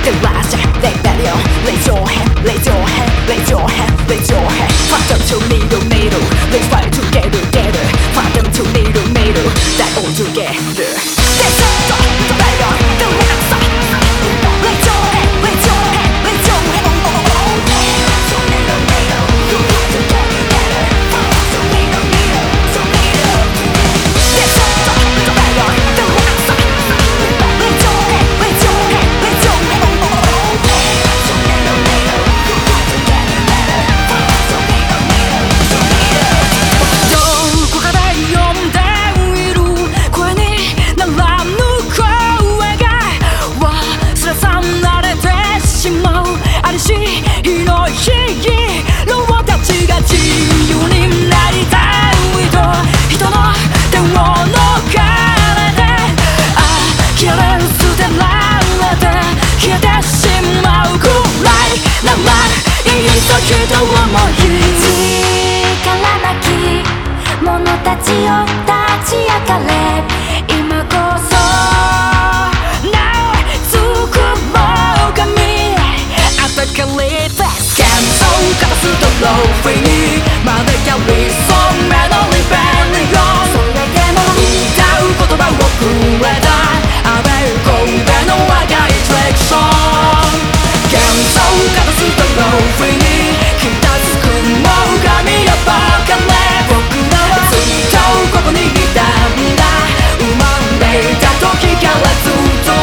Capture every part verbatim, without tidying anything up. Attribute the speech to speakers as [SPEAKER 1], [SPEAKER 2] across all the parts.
[SPEAKER 1] The last rebellion. Raise your hand, raise your hand, raise your hand, raise your hand. Phantom to middle, middle. Let's fight together, together. Phantom to middle, middle. Die all together. That's the rebellion, the last. Raise your hand, raise your hand, raise your hand. To middle, middle. You have to get together. Phantom to middle, middle, to middle. That's the rebellion, the last. Raise your hand, raise your hand, raise your hand. To middle, middle. You have to get together. Phantom to middle, middle, to middle. どこかで呼んでいる声にならぬ声が忘れ去られてしまうありし日の日老たちが自由になりたいと人の手を逃れて諦め捨てられて消えてしまうくらいならいいときと思い力なき者たちよ立ち上がれ今こそなおつくもう神アタカリフェス幻想かたすとローフィーに招きゃりそうめのリベリオンそれでも歌う言葉をくれたアベルコンベの若いトレクション幻想かたすとローフィーにひたつくもう神よバカね僕らはずっとここにいたんだ生まれた時からずっと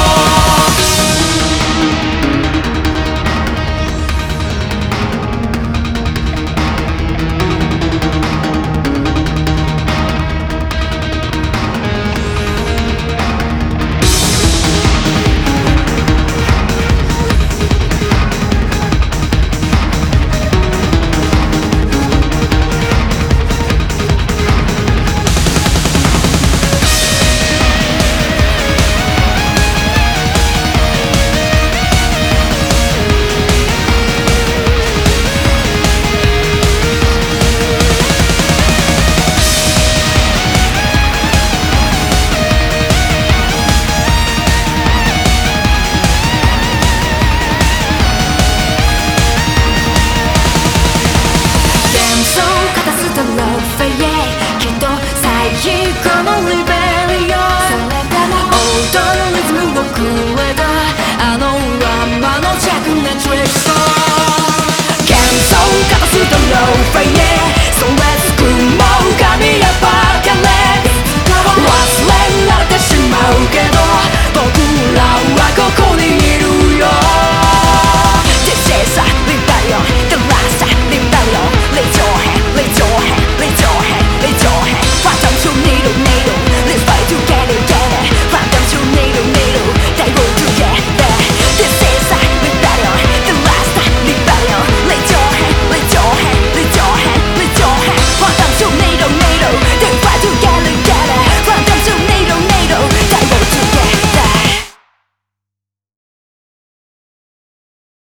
[SPEAKER 1] あのままの着年トリックス幻想かたすとローフェイ